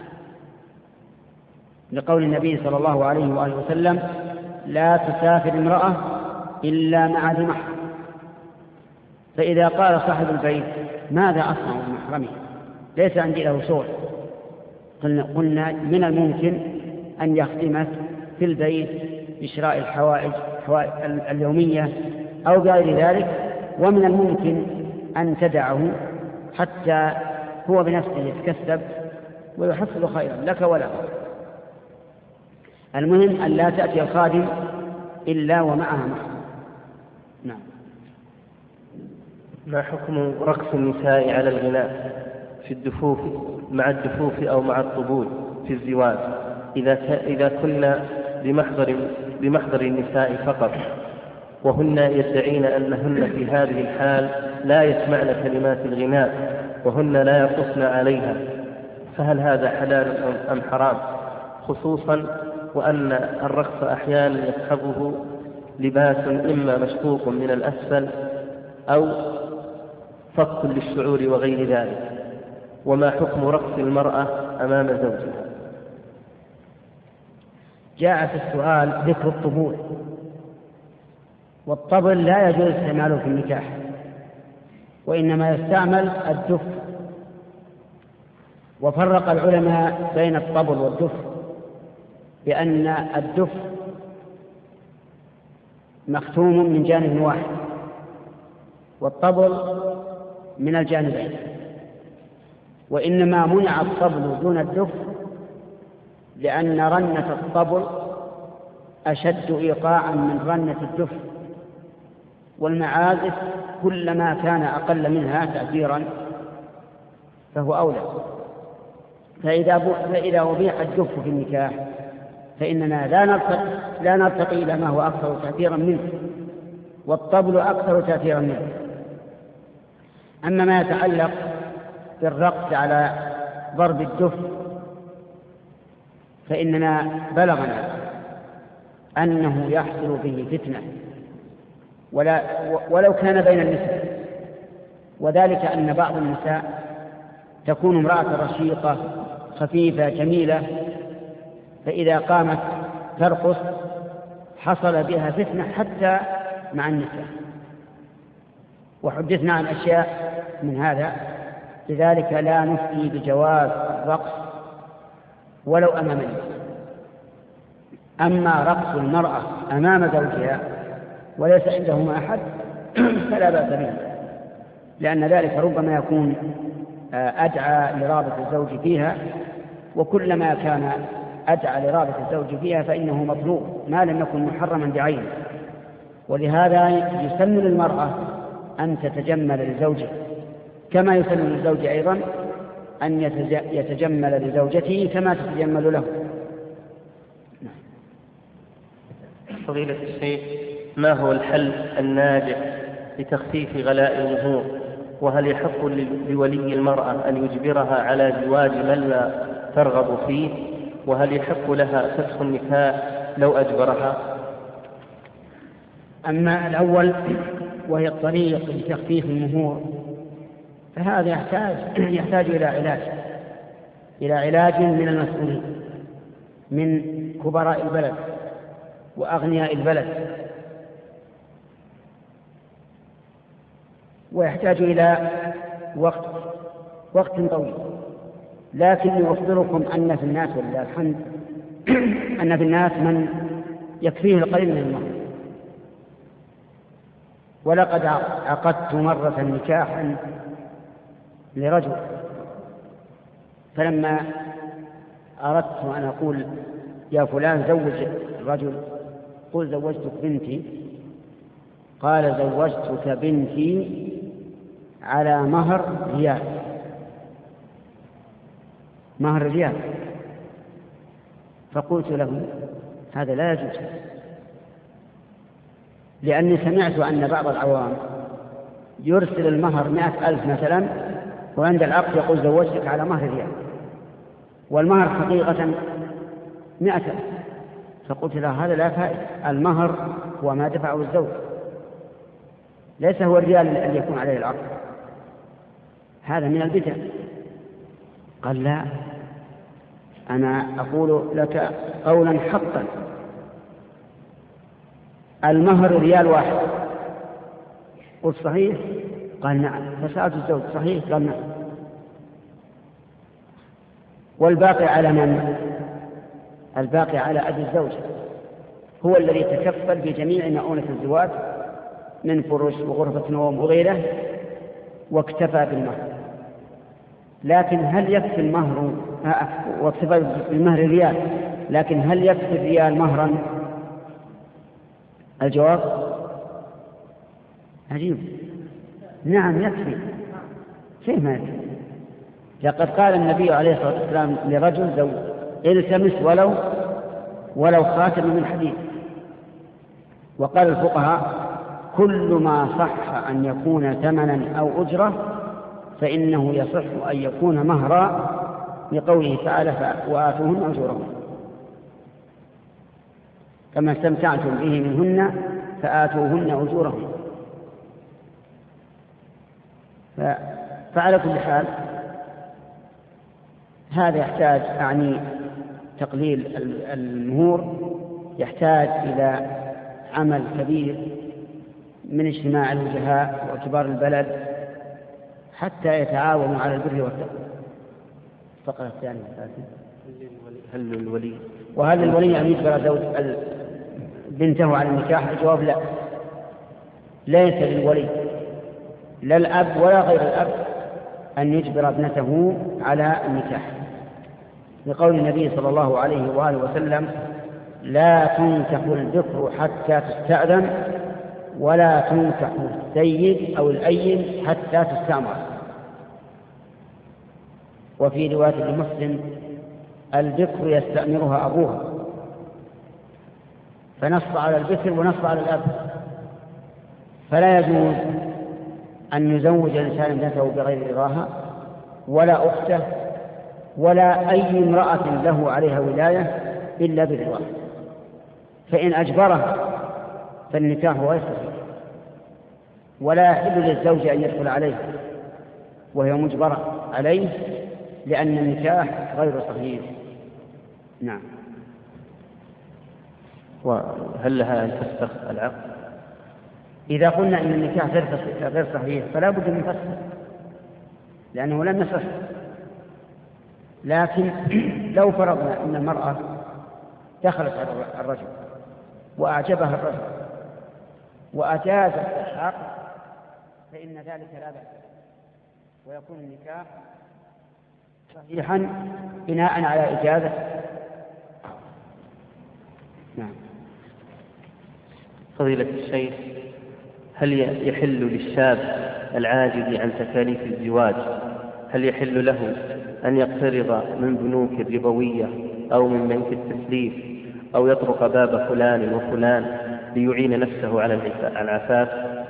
لقول النبي صلى الله عليه وآله وسلم: لا تسافر امرأة إلا مع ذي محرم. فإذا قال صاحب البيت: ماذا أصنع بمحرمه؟ ليس عندي له شغل، قلنا من الممكن أن يخدمك في البيت بشراء الحوائج اليومية أو غير ذلك، ومن الممكن أن تدعه حتى هو بنفسه يتكسب ويحصل خيرا لك وله. المهم أن لا تأتي الخادم إلا ومعها محرم. نعم. ما حكم رقص النساء على الغناء في الدفوف مع الدفوف أو مع الطبول في الزواج إذا إذا كنا بمحضر بمحضر النساء فقط، وهن يدعين أنهن في هذه الحال لا يسمعن كلمات الغناء وهن لا يرقصن عليها، فهل هذا حلال أم حرام؟ خصوصا وأن الرقص أحيانا يصحبه لباس إما مشقوق من الأسفل أو فك للشعور وغير ذلك. وما حكم رقص المرأة أمام زوجها؟ جاء في السؤال ذكر الطبول، والطبل لا يجوز استعماله في النكاح، وإنما يستعمل الدف. وفرق العلماء بين الطبل والدف بأن الدف مختوم من جانب واحد والطبل من الجانبين، وإنما منع الطبل دون الدف لأن رنة الطبل أشد إيقاعا من رنة الدف، والمعازف كلما كان أقل منها تأثيرا فهو أولى. فإذا فإذا أبيح الدف في النكاح فإننا لا نرتقي لا نرتقي إلى ما هو أكثر تأثيرا منه، والطبل أكثر تأثيرا منه. أما ما يتعلق بالرقص على ضرب الدف فإننا بلغنا أنه يحصل به فتنة ولا ولو كان بين النساء، وذلك أن بعض النساء تكون امرأة رشيقة خفيفة جميلة، فإذا قامت ترقص حصل بها فتنة حتى مع النساء، وحدثنا عن أشياء من هذا. لذلك لا نفتي بجواز الرقص ولو أمام النساء. أما رقص المرأة أمام زوجها وليس عندهما أحد فلا بأس به، لأن ذلك ربما يكون أدعى لرغبة الزوج فيها، وكلما كان أدعى لرغبة الزوج فيها فإنه مطلوب ما لم يكن محرما بعينه. ولهذا يسن للمرأة أن تتجمل لزوجها كما يسن للزوج أيضا أن يتجمل لزوجته كما تتجمل له. فضيلة الشيخ، ما هو الحل الناجح لتخفيف غلاء المهور؟ وهل يحق لولي المرأة أن يجبرها على زواج من لا ترغب فيه؟ وهل يحق لها فسخ النكاح لو أجبرها؟ أما الأول وهي الطريق لتخفيف المهور فهذا يحتاج يحتاج إلى علاج إلى علاج من المسؤولين من كبراء البلد وأغنياء البلد، ويحتاج إلى وقت وقت طويل. لكن أخبركم أن في الناس ولله الحمد أن في الناس من يكفيه القليل من المهر. ولقد عقدت مرة نكاحا لرجل، فلما أردت أن أقول يا فلان زوج الرجل قل زوجتك بنتي، قال زوجتك بنتي على مهر ريال، مهر ريال. فقلت له هذا لا يجوز، لأني سمعت أن بعض العوام يرسل المهر مئة ألف مثلا، وعند العقد يقول زوجتك على مهر ريال، والمهر حقيقة مئة ألف. فقلت له هذا لا فائدة، المهر هو ما دفعه الزوج، ليس هو الريال الذي يكون عليه العقد، هذا من البدع. قال لا، أنا أقول لك قولا حقا، المهر ريال واحد. قلت صحيح؟ قال نعم. فسألت الزوج صحيح؟ قال نعم. والباقي على من؟ الباقي على أبي الزوج، هو الذي يتكفل بجميع مؤونة الزواج من فرش وغرفة نوم وغيره، واكتفى بالمهر. لكن هل يكفي المهر واكتفى بالمهر ريال، لكن هل يكفي الريال مهرا؟ الجواب عجيب، نعم يكفي. كيف ما يكفي؟ لقد قال النبي عليه الصلاة والسلام لرجل زوج التمس ولو ولو خاتم من حديد. وقال الفقهاء كل ما صح أن يكون ثمنا أو أجرة فإنه يصح أن يكون مهرا، لقوله تعالى وآتوهن أجورهن، كما استمتعتم به منهن فآتوهن أجورهن. فعلى كل حال هذا يحتاج أعني تقليل المهور، يحتاج إلى عمل كبير من اجتماع الوجهاء وكبار البلد حتى يتعاونوا على البر والتقوى. الفقرة الثانية هل للولي وهل للولي أن يجبر زوج بنته على النكاح؟ الجواب لا، ليس للولي لا الأب ولا غير الأب أن يجبر ابنته على النكاح، لقول النبي صلى الله عليه وآله وسلم لا تنكح البكر حتى تستأذن ولا تنكح السيد أو الأيم حتى تستأمر. وفي رواية لمسلم البكر يستأمرها أبوها، فنص على البكر ونص على الأب. فلا يجوز أن يزوج الإنسان ابنته بغير رضاها ولا أخته ولا أي امرأة له عليها ولاية إلا برضاها، فإن أجبرها فالنكاح غير صحيح، ولا يحل للزوج أن يدخل عليه وهي مجبرة عليه، لأن النكاح غير صحيح. نعم. وهل لها أن تفسخ العقد؟ إذا قلنا أن النكاح غير صحيح فلا بد من فسخه، لأنه لم يصح. لكن لو فرضنا أن المرأة دخلت على الرجل وأعجبها الرجل وأجازت العقد فإن ذلك لا بأس، ويكون النكاح صحيحا بناء على إجازة. نعم. فضيلة الشيخ، هل يحل للشاب العاجز عن تكاليف الزواج هل يحل له أن يقترض من بنوك الربوية أو من بنك التسليف أو يطرق باب فلان وفلان ليعين نفسه على العفاف؟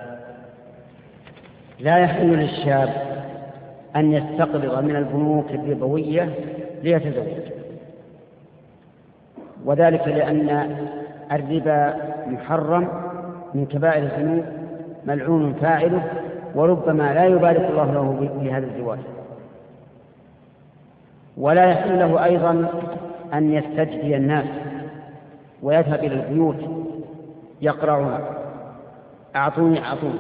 لا يحل للشاب أن يستقرض من البنوك الربوية ليتزوج، وذلك لأن الربا محرم من كبائر الذنوب ملعون فاعله، وربما لا يبارك الله له بهذا الزواج. ولا يحل له أيضا أن يستجدي الناس ويذهب إلى البيوت يقرعون أعطوني أعطوني،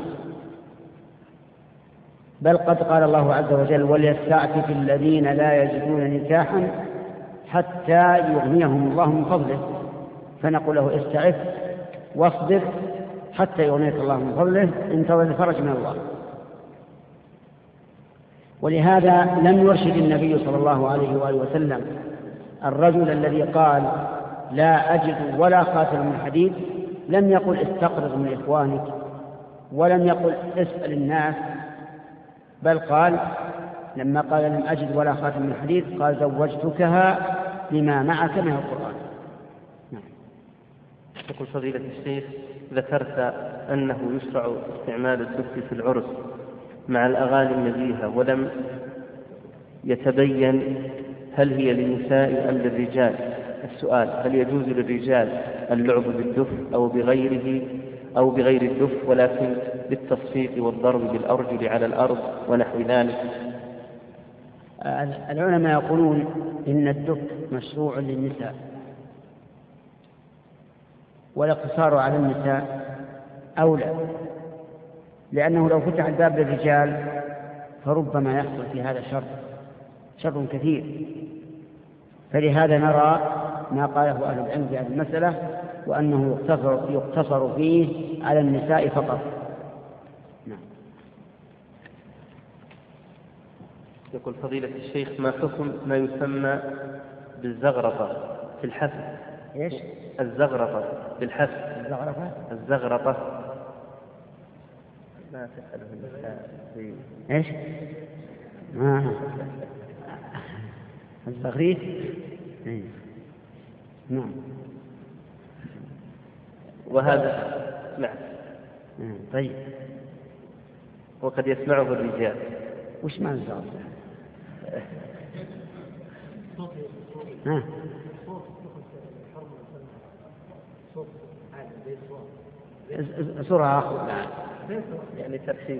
بل قد قال الله عز وجل وليستعفف الذين لا يجدون نكاحا حتى يغنيهم الله من فضله، فنقول له استعف واصبر حتى يغنيك الله من فضله، انتظر الفرج من الله. ولهذا لم يرشد النبي صلى الله عليه وآله وسلم الرجل الذي قال لا أجد ولا خاتم من حديد، لم يقل استقرض من إخوانك، ولم يقل اسأل الناس، بل قال لما قال لم أجد ولا خاتم من حديد قال زوجتكها لما معك من القرآن. يقول فضيلة الشيخ ذكرت أنه يشرع استعمال الدف في العرس مع الأغاني النزيهة، ولم يتبين هل هي للنساء أم للرجال. السؤال: هل يجوز للرجال اللعب بالدف أو بغيره أو بغير الدف ولكن بالتصفيق والضرب بالأرجل على الأرض ونحو ذلك؟ العلماء يقولون إن الدف مشروع للنساء، والاقتصار على النساء أولى، لأنه لو فتح الباب للرجال فربما يحصل في هذا شر شر كثير. فلهذا نرى ما قاله أهل العلم في هذه المسألة، وأنه يقتصر, يقتصر فيه على النساء فقط. نعم. يقول فضيلة الشيخ ما حكم ما يسمى بالزغرطة في الحفل؟ إيش؟ الزغرطة بالحفل. الزغرطة؟ الزغرطة ما تفعله النساء في إيش؟ آه. الزغريت؟ نعم. وهذا نعم. طيب. وقد يسمعه الرجال. وش معنى الزغرطة؟ ها؟ صراخ يعني ترشيد.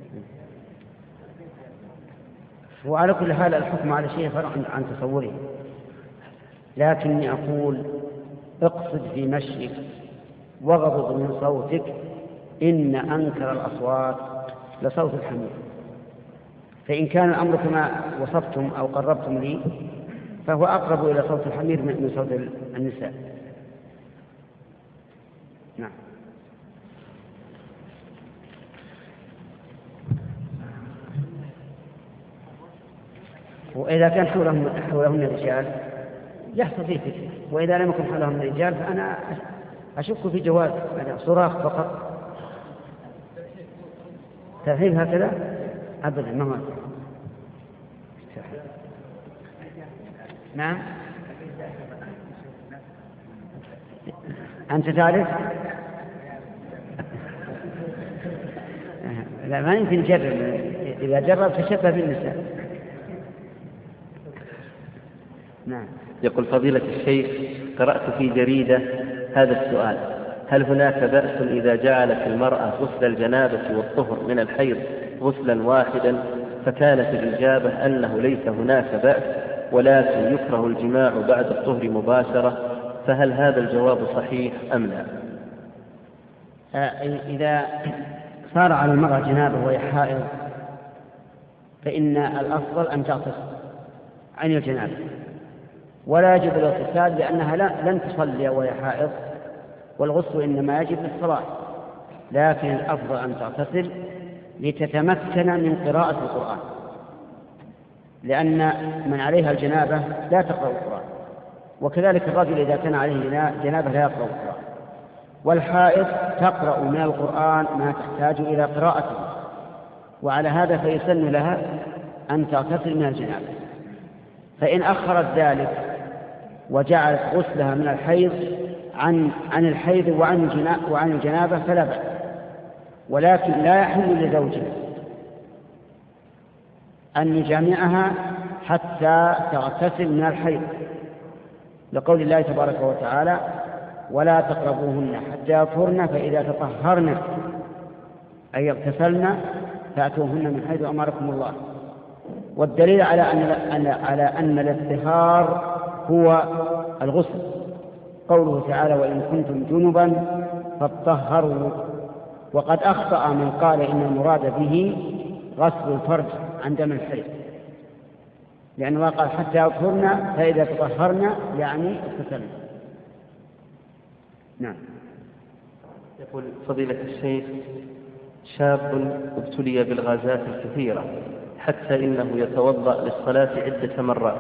وعلى كل حال الحكم على شيء فرع عن تصوره، لكني أقول اقصد في مشيك واغضض من صوتك، إن أنكر الأصوات لصوت الحمير. فإن كان الأمر كما وصفتم أو قربتم لي فهو أقرب إلى صوت الحمير من صوت النساء. نعم. وإذا كان حولهم حولهم رجال يحصل فيه فتنة، وإذا لم يكن حولهم رجال فأنا أشك في جواز يعني صراخ فقط. ترحيب هكذا أبدا ما هو. نعم. أنت تعرف؟ لا ما يمكن جرب، إذا جرب تشبه بالنساء. نعم. يقول فضيلة الشيخ قرأت في جريدة هذا السؤال: هل هناك بأس إذا جعلت المرأة غسل الجنابة والطهر من الحيض غسلا واحدا؟ فكانت الإجابة أنه ليس هناك بأس، ولكن يكره الجماع بعد الطهر مباشرة، فهل هذا الجواب صحيح أم لا؟ إذا صار على المرأة جنابة وهي حائض فإن الأفضل أن تغتسل عن الجنابة، ولا يجب الاغتسال لأنها لن تصلي وهي حائض، والغسل إنما يجب للصلاة، لكن الأفضل أن تغتسل لتتمكن من قراءة القرآن، لأن من عليها الجنابة لا تقرأ القرآن، وكذلك الرجل إذا كان عليه جنابة لا يقرأ القرآن، والحائض تقرأ من القرآن ما تحتاج إلى قراءته، وعلى هذا فيسن لها أن تغتسل من الجنابة. فإن أخرت ذلك وجعلت غسلها من الحيض عن عن الحيض وعن وعن الجنابة فلا بأس، ولكن لا يحل لزوجها أن يجامعها حتى تغتسل من الحيض، لقول الله تبارك وتعالى: ولا تقربوهن حتى يطهرن فإذا تطهرن أي اغتسلن فأتوهن من حيث أمركم الله. والدليل على أن على أن الاطهار هو الغسل قوله تعالى: وإن كنتم جنبا فاطهروا. وقد أخطأ من قال إن المراد به غسل الفرج عن دم الحيض، لأنه قال حتى يطهرن فإذا تطهرن يعني اغتسلن. نعم. يقول فضيلة الشيخ: شاب ابتلي بالغازات الكثيرة حتى إنه يتوضأ للصلاة عدة مرات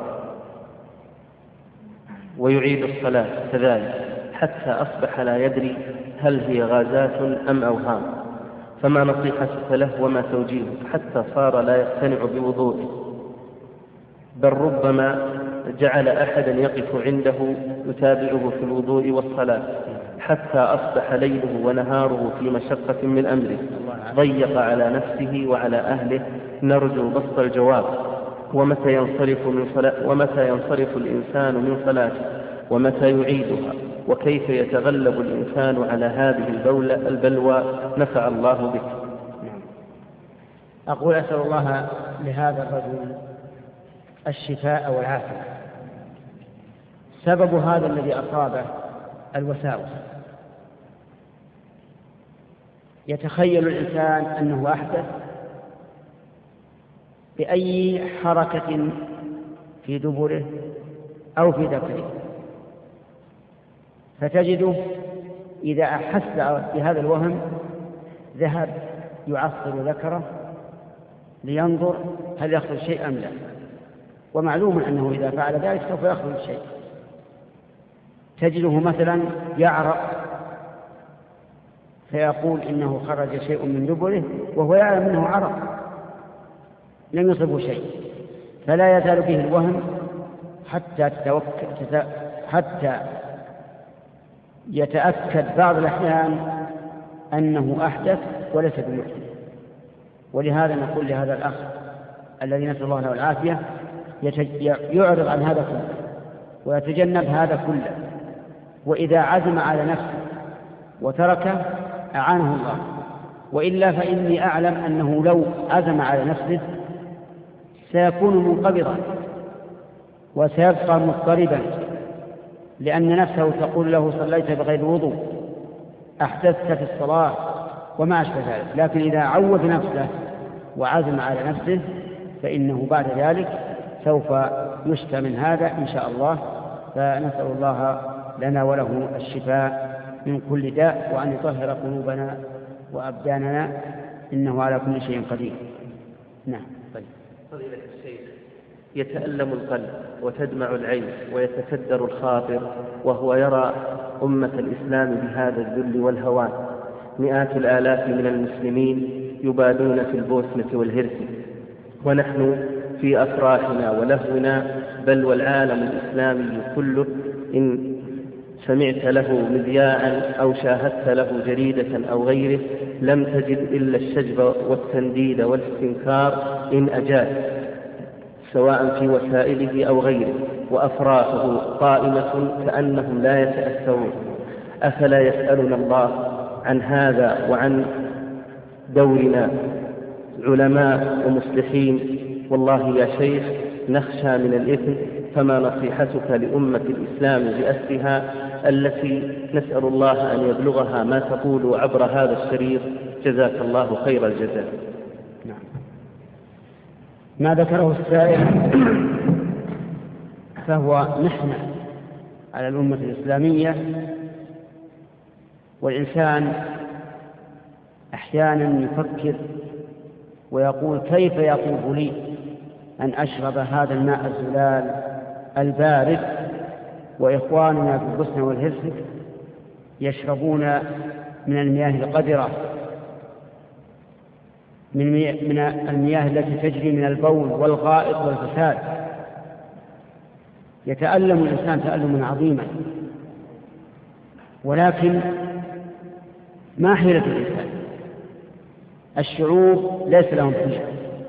ويعيد الصلاة كذلك حتى أصبح لا يدري هل هي غازات أم أوهام، فما نصيحتك له وما توجيهه حتى صار لا يقتنع بوضوءه، بل ربما جعل أحدا يقف عنده يتابعه في الوضوء والصلاة حتى أصبح ليله ونهاره في مشقة من أمره، ضيق على نفسه وعلى أهله، نرجو بسط الجواب. ومتى ينصرف من صلاة ومتى ينصرف الإنسان من صلاته ومتى يعيدها، وكيف يتغلب الإنسان على هذه البولة البلوى؟ نفع الله بك. أقول أسأل الله لهذا الرجل الشفاء والعافية. سبب هذا الذي أصابه الوساوس. يتخيل الإنسان أنه أحدث بأي حركة في دبره أو في ذكره، فتجده إذا أحس بهذا الوهم ذهب يعصر ذكره لينظر هل يخرج شيء أم لا، ومعلوم أنه إذا فعل ذلك سوف يخرج شيء. تجده مثلا يعرق فيقول إنه خرج شيء من دبره وهو يعلم أنه عرق لم يصبه شيء، فلا يزال به الوهم حتى تتوكل حتى يتأكد بعض الأحيان أنه أحدث وليس بمحدث. ولهذا نقول لهذا الأخ الذي نسأل الله له العافية يعرض عن هذا كله ويتجنب هذا كله، وإذا عزم على نفسه وتركه أعانه الله، وإلا فإني أعلم أنه لو عزم على نفسه سيكون منقبضا وسيبقى مضطربا، لأن نفسه تقول له صليت بغير وضوء، أحدثت في الصلاة وما أشبه ذلك. لكن إذا عود نفسه وعزم على نفسه فإنه بعد ذلك سوف يشفى من هذا إن شاء الله. فنسأل الله لنا وله الشفاء من كل داء، وأن يطهر قلوبنا وأبداننا، إنه على كل شيء قدير. نعم. طيب. فضيلة الشيخ: يتألم القلب وتدمع العين ويتكدر الخاطر وهو يرى أمة الإسلام بهذا الذل والهوان، مئات الآلاف من المسلمين يبادون في البوسنة والهرسك، ونحن في أفراحنا ولهونا، بل والعالم الإسلامي كله إن سمعت له مذياعا أو شاهدت له جريدة أو غيره لم تجد إلا الشجب والتنديد والاستنكار إن أجاد، سواء في وسائله أو غيره، وأفراحه قائمة كأنهم لا يتأثرون. أفلا يسألنا الله عن هذا وعن دورنا علماء ومصلحين؟ والله يا شيخ نخشى من الإثم، فما نصيحتك لأمة الإسلام بأسرها التي نسأل الله أن يبلغها ما تقول عبر هذا الشريط؟ جزاك الله خير الجزاء. نعم. ما ذكره السائل فهو محنة على الأمة الإسلامية، والإنسان أحيانا يفكر ويقول كيف يطيب لي أن أشرب هذا الماء الزلال البارد، وإخواننا في البوسنة والهرسك يشربون من المياه القذرة، من المياه التي تجري من البول والغائط والفساد. يتألم الإنسان تألما عظيما، ولكن ما حيلة الإنسان؟ الشعوب ليس لهم حيلة،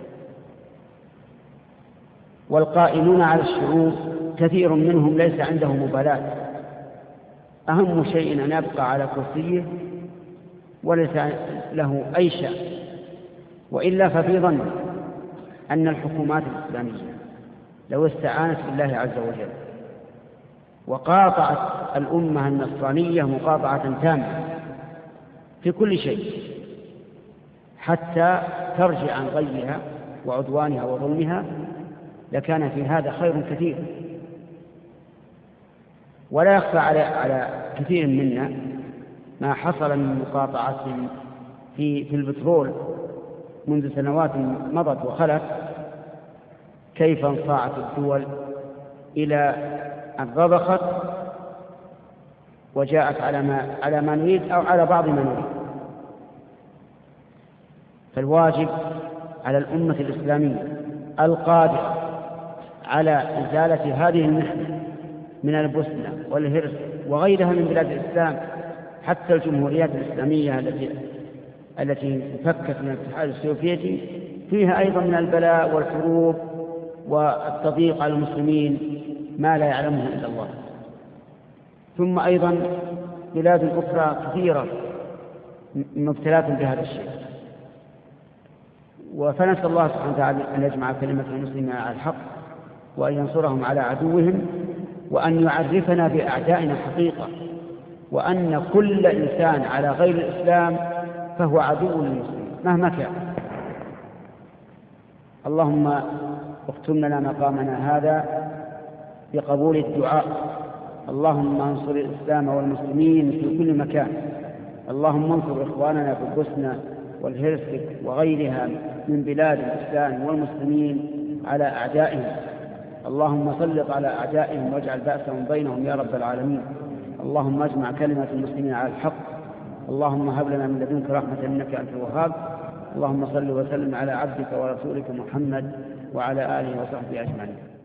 والقائمون على الشعوب كثير منهم ليس عنده مبالاة، أهم شيء أن يبقى على كرسيه وليس له أي شأن. وإلا ففي ظن أن الحكومات الإسلامية لو استعانت بالله عز وجل وقاطعت الأمة النصرانية مقاطعة تامة في كل شيء حتى ترجع عن غيها وعدوانها وظلمها، لكان في هذا خير كثير. ولا يخفى على على كثير منا ما حصل من مقاطعة في في البترول منذ سنوات مضت وخلت، كيف انصاعت الدول إلى أن رضخت وجاءت على ما على ما نريد أو على بعض ما نريد. فالواجب على الأمة الإسلامية القادرة على إزالة هذه المحنة من البوسنة والهرس وغيرها من بلاد الإسلام، حتى الجمهوريات الإسلامية التي التي فكت من الاتحاد السوفيتي فيها أيضا من البلاء والحروب والتضييق على المسلمين ما لا يعلمه إلا الله. ثم أيضا بلاد أخرى كثيرة مبتلات بهذا الشيء. فنسأل الله سبحانه وتعالى أن يجمع كلمة المسلمين على الحق وأن ينصرهم على عدوهم، وأن يعرفنا بأعدائنا حقيقة، وأن كل إنسان على غير الإسلام فهو عدو للمسلمين مهما كان. اللهم اختم لنا مقامنا هذا بقبول الدعاء. اللهم انصر الإسلام والمسلمين في كل مكان. اللهم انصر إخواننا في البوسنة والهرسك وغيرها من بلاد الإسلام والمسلمين على أعدائهم. اللهم سلط على أعدائهم واجعل بأسهم بينهم يا رب العالمين. اللهم اجمع كلمة المسلمين على الحق. اللهم هب لنا من لدنك رحمة إنك أنت الوهاب. اللهم صل وسلم على عبدك ورسولك محمد وعلى آله وصحبه أجمعين.